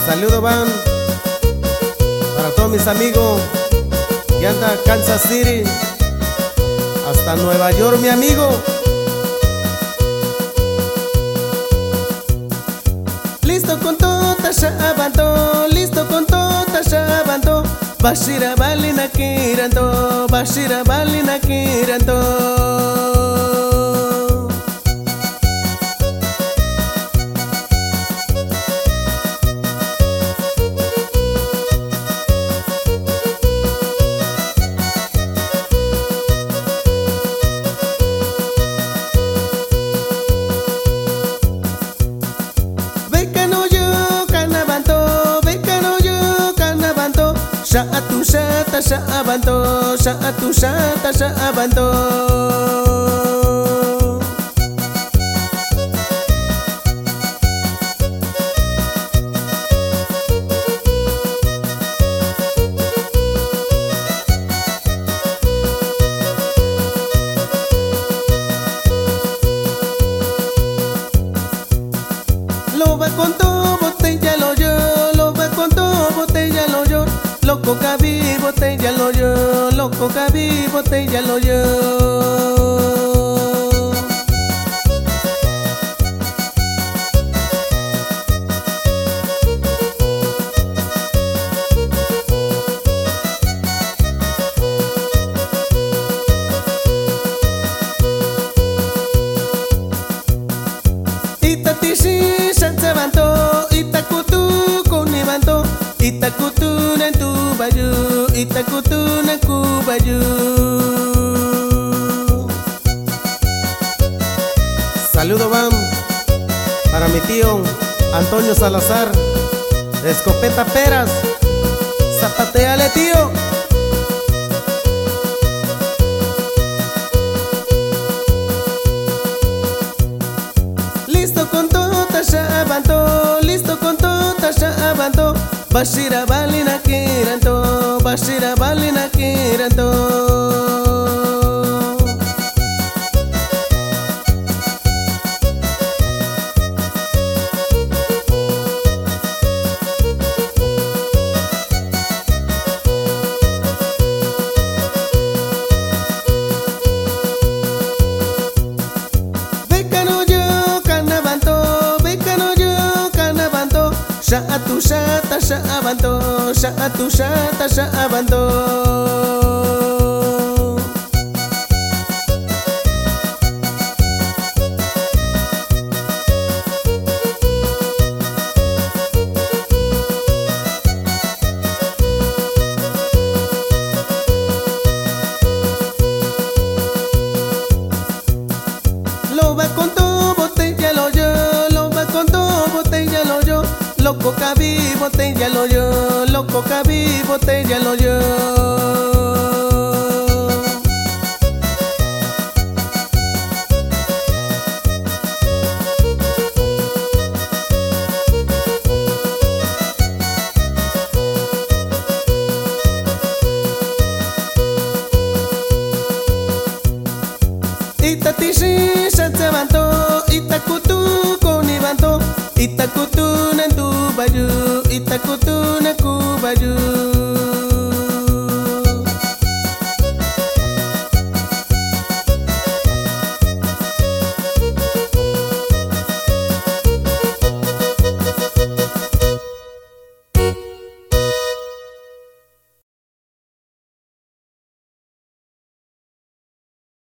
Saludo van para todos mis amigos que andan a Kansas City hasta Nueva York, mi amigo. Listo con todo, Tashabanto, listo con todo, Tashabanto. Bashira balina kiranto, Bashira balina kiranto. Sha'atu shata sha'abanto, sha'atu shata sha'abanto. Lo va con todo, botella lo yo, lo va con todo, botella lo yo. Loco cabí, botella lo yo, loco cabí, botella lo yo. Itatishi shansabanto, itakutu kunibanto, itakutu nantu baju, itakutu naku baju. Saludo van para mi tío Antonio Salazar de Escopeta Peras. Zapateale, tío. Listo con todo, Tashabanto, listo con todo, Tashabanto. Bashira balina kiranto, Bashira balina kiranto. Sha'atu shata sha'abanto, sha'atu shata sha'abanto. Lo va con todo, botella lo yo, lo va con todo, botella lo yo. Loco cabí, botella lo yo, loco cabí, botella lo yo. Itatishi shansabanto, itakutu konibanto, itakutu nantu baju, itakutu naku baju.